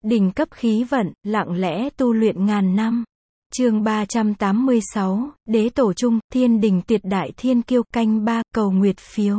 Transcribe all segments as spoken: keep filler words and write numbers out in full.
Đỉnh cấp khí vận, lặng lẽ tu luyện ngàn năm. Chương ba trăm tám mươi sáu, Đế tổ chung, Thiên đình tuyệt đại thiên kiêu, canh ba, cầu nguyệt phiếu.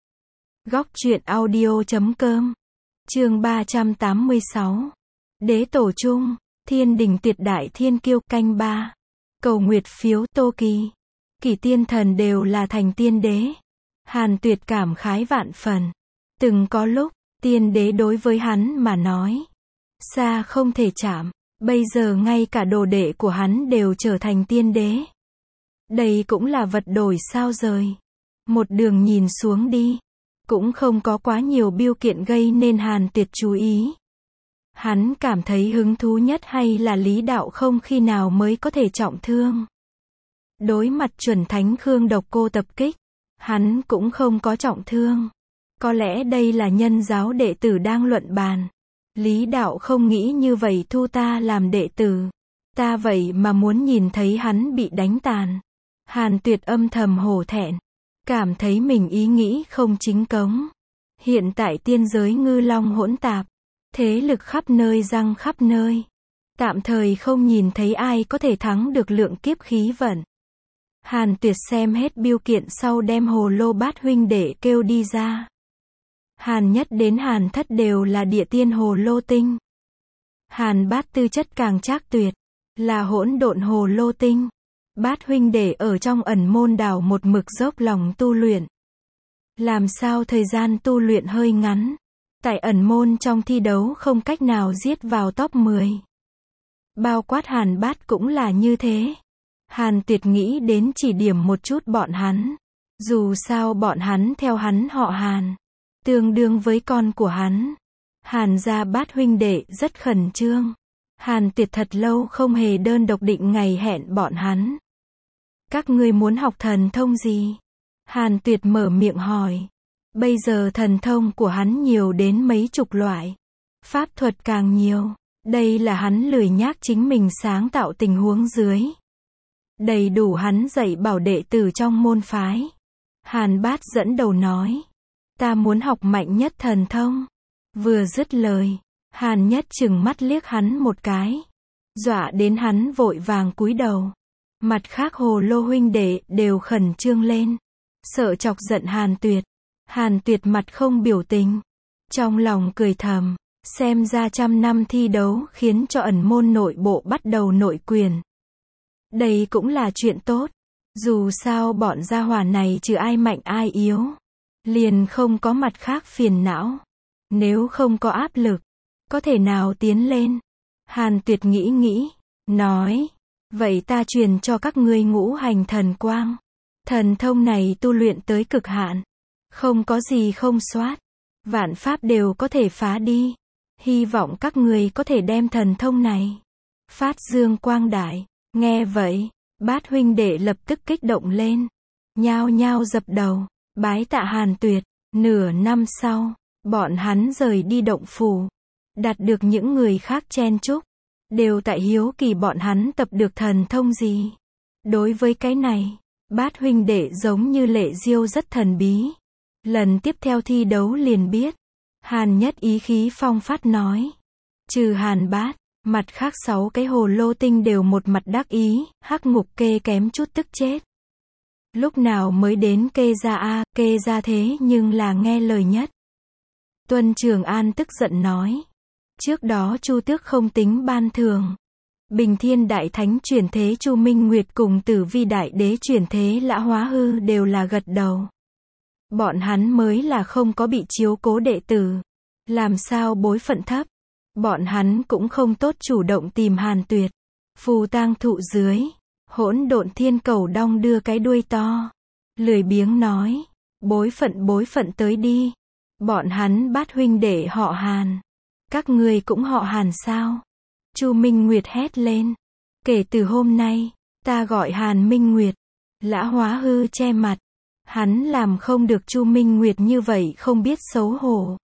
Góc truyện audio chấm com. Chương ba trăm tám mươi sáu. Đế tổ chung, Thiên đình tuyệt đại thiên kiêu, canh ba. Cầu nguyệt phiếu. Tô Kỳ, Kỷ tiên thần đều là thành tiên đế. Hàn Tuyệt cảm khái vạn phần. Từng có lúc, tiên đế đối với hắn mà nói, xa không thể chạm. Bây giờ ngay cả đồ đệ của hắn đều trở thành tiên đế. Đây cũng là vật đổi sao rời. Một đường nhìn xuống đi, cũng không có quá nhiều biêu kiện gây nên Hàn Tuyệt chú ý. Hắn cảm thấy hứng thú nhất hay là Lý Đạo không khi nào mới có thể trọng thương. Đối mặt chuẩn thánh Khương Độc Cô tập kích, hắn cũng không có trọng thương. Có lẽ đây là nhân giáo đệ tử đang luận bàn. Lý Đạo không nghĩ như vậy thu ta làm đệ tử. Ta vậy mà muốn nhìn thấy hắn bị đánh tàn. Hàn Tuyệt âm thầm hổ thẹn. Cảm thấy mình ý nghĩ không chính cống. Hiện tại tiên giới ngư long hỗn tạp. Thế lực khắp nơi răng khắp nơi. Tạm thời không nhìn thấy ai có thể thắng được lượng kiếp khí vận. Hàn Tuyệt xem hết biêu kiện sau đem Hồ Lô Bát huynh đệ kêu đi ra. Hàn Nhất đến Hàn Thất đều là địa tiên Hồ Lô Tinh. Hàn Bát tư chất càng trác tuyệt, là hỗn độn Hồ Lô Tinh. Bát huynh đệ ở trong ẩn môn đảo một mực dốc lòng tu luyện. Làm sao thời gian tu luyện hơi ngắn. Tại ẩn môn trong thi đấu không cách nào giết vào top mười. Bao quát Hàn Bát cũng là như thế. Hàn Tuyệt nghĩ đến chỉ điểm một chút bọn hắn. Dù sao bọn hắn theo hắn họ Hàn, tương đương với con của hắn. Hàn gia Bát huynh đệ rất khẩn trương. Hàn Tuyệt thật lâu không hề đơn độc định ngày hẹn bọn hắn. Các ngươi muốn học thần thông gì? Hàn Tuyệt mở miệng hỏi. Bây giờ thần thông của hắn nhiều đến mấy chục loại. Pháp thuật càng nhiều. Đây là hắn lười nhác chính mình sáng tạo tình huống dưới. Đầy đủ hắn dạy bảo đệ tử trong môn phái. Hàn Bát dẫn đầu nói. Ta muốn học mạnh nhất thần thông. Vừa dứt lời, Hàn Nhất chừng mắt liếc hắn một cái. Dọa đến hắn vội vàng cúi đầu. Mặt khác Hồ Lô huynh đệ đều khẩn trương lên. Sợ chọc giận Hàn Tuyệt. Hàn Tuyệt mặt không biểu tình. Trong lòng cười thầm. Xem ra trăm năm thi đấu khiến cho ẩn môn nội bộ bắt đầu nội quyền. Đây cũng là chuyện tốt. Dù sao bọn gia hỏa này trừ ai mạnh ai yếu, liền không có mặt khác phiền não. Nếu không có áp lực, có thể nào tiến lên? Hàn Tuyệt nghĩ nghĩ, nói. Vậy ta truyền cho các ngươi ngũ hành thần quang. Thần thông này tu luyện tới cực hạn. Không có gì không soát. Vạn pháp đều có thể phá đi. Hy vọng các ngươi có thể đem thần thông này phát dương quang đại. Nghe vậy, Bát huynh đệ lập tức kích động lên. Nhao nhao dập đầu, bái tạ Hàn Tuyệt. Nửa năm sau, bọn hắn rời đi động phủ. Đạt được những người khác chen chúc. Đều tại hiếu kỳ bọn hắn tập được thần thông gì. Đối với cái này, Bát huynh đệ giống như Lệ Diêu rất thần bí. Lần tiếp theo thi đấu liền biết. Hàn Nhất ý khí phong phát nói. Trừ Hàn Bát, mặt khác sáu cái Hồ Lô Tinh đều một mặt đắc ý. Hắc Ngục Kê kém chút tức chết. Lúc nào mới đến Kê gia a, Kê gia thế nhưng là nghe lời nhất. Tuân Trường An tức giận nói. Trước đó Chu Tước không tính ban thường. Bình Thiên Đại Thánh chuyển thế Chu Minh Nguyệt cùng Tử Vi Đại Đế chuyển thế Lã Hóa Hư đều là gật đầu. Bọn hắn mới là không có bị chiếu cố đệ tử. Làm sao bối phận thấp. Bọn hắn cũng không tốt chủ động tìm Hàn Tuyệt. Phù tang thụ dưới, hỗn độn thiên cầu đong đưa cái đuôi to. Lười biếng nói. Bối phận bối phận tới đi. Bọn hắn Bát huynh đệ họ Hàn. Các ngươi cũng họ Hàn sao? Chu Minh Nguyệt hét lên. Kể từ hôm nay, ta gọi Hàn Minh Nguyệt. Lã Hóa Hư che mặt. Hắn làm không được Chu Minh Nguyệt như vậy không biết xấu hổ.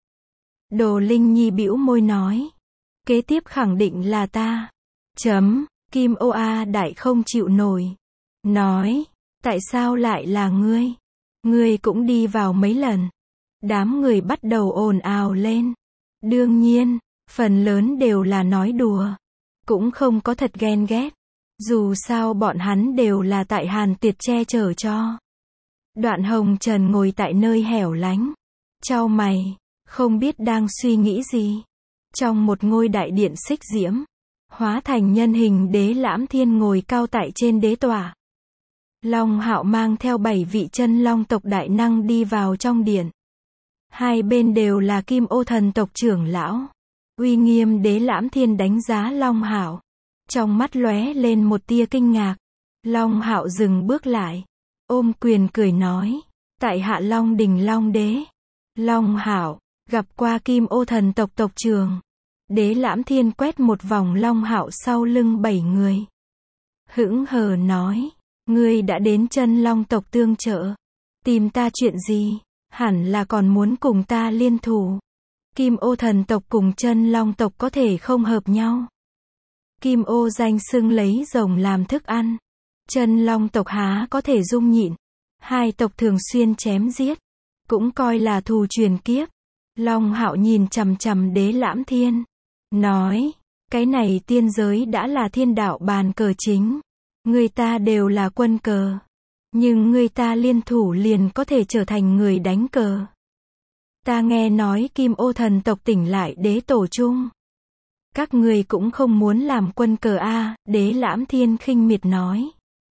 Đồ Linh Nhi bĩu môi nói. Kế tiếp khẳng định là ta. Chấm, Kim Ô A Đại không chịu nổi. Nói, tại sao lại là ngươi? Ngươi cũng đi vào mấy lần. Đám người bắt đầu ồn ào lên. Đương nhiên, Phần lớn đều là nói đùa. Cũng không có thật ghen ghét. Dù sao bọn hắn đều là tại Hàn Tuyệt che chở cho. Đoạn Hồng Trần ngồi tại nơi hẻo lánh. Chau mày. Không biết đang suy nghĩ gì. Trong một ngôi đại điện xích diễm. Hóa thành nhân hình Đế Lãm Thiên ngồi cao tại trên đế tọa. Long Hạo mang theo bảy vị chân long tộc đại năng đi vào trong điện. Hai bên đều là Kim Ô thần tộc trưởng lão. Uy nghiêm Đế Lãm Thiên đánh giá Long Hạo. Trong mắt lóe lên một tia kinh ngạc. Long Hạo dừng bước lại. Ôm quyền cười nói. Tại hạ Long Đình Long Đế. Long Hạo, gặp qua Kim Ô thần tộc tộc trưởng. Đế Lãm Thiên quét một vòng Long Hạo sau lưng bảy người. Hững hờ nói. Ngươi đã đến chân long tộc tương trợ. Tìm ta chuyện gì? Hẳn là còn muốn cùng ta liên thủ. Kim Ô thần tộc cùng chân long tộc có thể không hợp nhau. Kim Ô danh xưng lấy rồng làm thức ăn. Chân long tộc há có thể dung nhịn. Hai tộc thường xuyên chém giết. Cũng coi là thù truyền kiếp. Long Hạo nhìn chằm chằm Đế Lãm Thiên. Nói. Cái này tiên giới đã là thiên đạo bàn cờ chính. Người ta đều là quân cờ. Nhưng người ta liên thủ liền có thể trở thành người đánh cờ. Ta nghe nói Kim Ô thần tộc tỉnh lại đế tổ chung. Các người cũng không muốn làm quân cờ a à, Đế Lãm Thiên khinh miệt nói.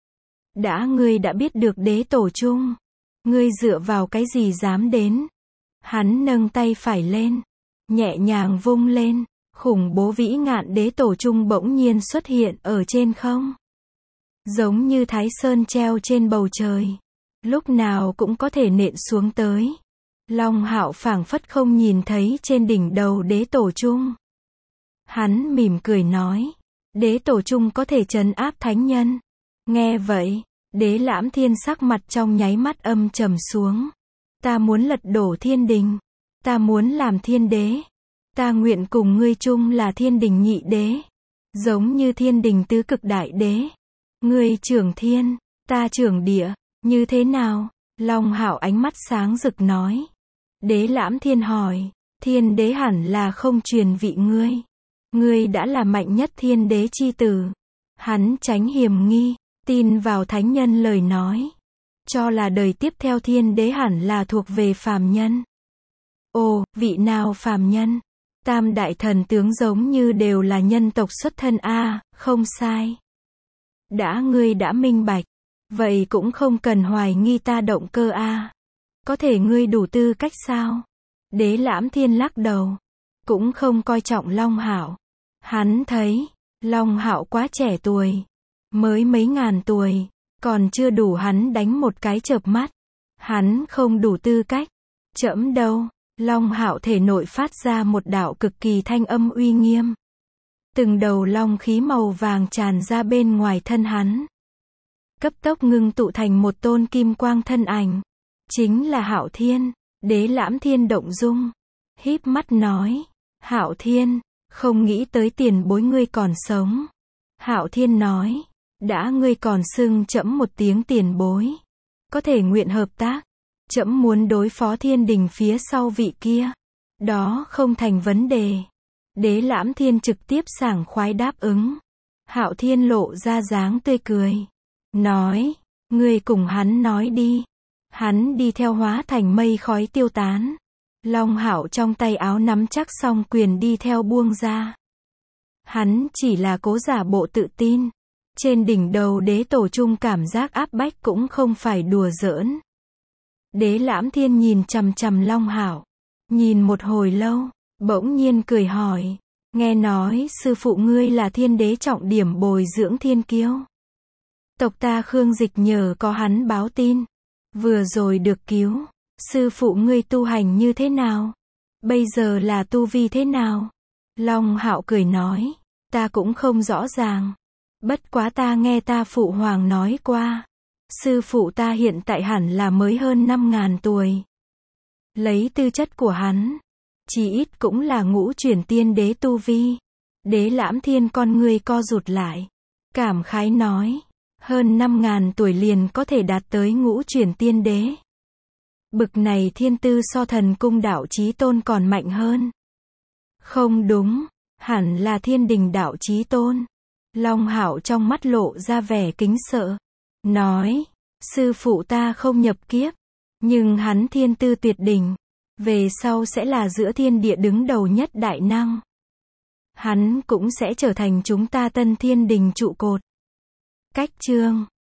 Đã ngươi đã biết được đế tổ chung. Ngươi dựa vào cái gì dám đến. Hắn nâng tay phải lên. Nhẹ nhàng vung lên. Khủng bố vĩ ngạn đế tổ chung bỗng nhiên xuất hiện ở trên không. Giống như Thái Sơn treo trên bầu trời. Lúc nào cũng có thể nện xuống tới. Long Hạo phảng phất không nhìn thấy trên đỉnh đầu đế tổ chung. Hắn mỉm cười nói. Đế tổ chung có thể trấn áp thánh nhân. Nghe vậy, Đế Lãm Thiên sắc mặt trong nháy mắt âm trầm xuống. Ta muốn lật đổ thiên đình. Ta muốn làm thiên đế. Ta nguyện cùng ngươi chung là thiên đình nhị đế. Giống như thiên đình tứ cực đại đế. Ngươi trưởng thiên, ta trưởng địa, như thế nào? Long Hạo ánh mắt sáng rực nói. Đế Lãm Thiên hỏi, thiên đế hẳn là không truyền vị ngươi. Ngươi đã là mạnh nhất thiên đế chi tử. Hắn tránh hiểm nghi, tin vào thánh nhân lời nói. Cho là đời tiếp theo thiên đế hẳn là thuộc về phàm nhân. Ồ, vị nào phàm nhân? Tam đại thần tướng giống như đều là nhân tộc xuất thân a à, không sai. Đã ngươi đã minh bạch, vậy cũng không cần hoài nghi ta động cơ a à. Có thể ngươi đủ tư cách sao? Đế Lãm Thiên lắc đầu, cũng không coi trọng Long Hạo. Hắn thấy, Long Hạo quá trẻ tuổi, mới mấy ngàn tuổi, còn chưa đủ hắn đánh một cái chợp mắt. Hắn không đủ tư cách. Trẫm đâu? Long Hạo thể nội phát ra một đạo cực kỳ thanh âm uy nghiêm. Từng đầu long khí màu vàng tràn ra bên ngoài thân hắn. Cấp tốc ngưng tụ thành một tôn kim quang thân ảnh. Chính là Hạo Thiên. Đế Lãm Thiên động dung. Híp mắt nói. Hạo Thiên, không nghĩ tới tiền bối ngươi còn sống. Hạo Thiên nói. Đã ngươi còn xưng trẫm một tiếng tiền bối. Có thể nguyện hợp tác. Trẫm muốn đối phó thiên đình phía sau vị kia. Đó không thành vấn đề. Đế Lãm Thiên trực tiếp sảng khoái đáp ứng. Hạo Thiên lộ ra dáng tươi cười. Nói, ngươi cùng hắn nói đi. Hắn đi theo hóa thành mây khói tiêu tán. Long Hạo trong tay áo nắm chắc song quyền đi theo buông ra. Hắn chỉ là cố giả bộ tự tin. Trên đỉnh đầu đế tổ chung cảm giác áp bách cũng không phải đùa giỡn. Đế Lãm Thiên nhìn chằm chằm Long Hạo. Nhìn một hồi lâu, bỗng nhiên cười hỏi. Nghe nói sư phụ ngươi là thiên đế trọng điểm bồi dưỡng thiên kiêu. Tộc ta Khương Dịch nhờ có hắn báo tin. Vừa rồi được cứu. Sư phụ ngươi tu hành như thế nào? Bây giờ là tu vi thế nào? Long Hạo cười nói. Ta cũng không rõ ràng. Bất quá ta nghe ta phụ hoàng nói qua. Sư phụ ta hiện tại hẳn là mới hơn năm ngàn tuổi. Lấy tư chất của hắn, chỉ ít cũng là ngũ chuyển tiên đế tu vi. Đế Lãm Thiên con ngươi co rụt lại. Cảm khái nói. Hơn năm ngàn tuổi liền có thể đạt tới ngũ chuyển tiên đế. Bực này thiên tư so thần cung đạo chí tôn còn mạnh hơn. Không đúng, Hẳn là thiên đình đạo chí tôn. Long Hạo trong mắt lộ ra vẻ kính sợ. Nói, sư phụ ta không nhập kiếp. Nhưng hắn thiên tư tuyệt đỉnh. Về sau sẽ là giữa thiên địa đứng đầu nhất đại năng. Hắn cũng sẽ trở thành chúng ta tân thiên đình trụ cột. Cách chương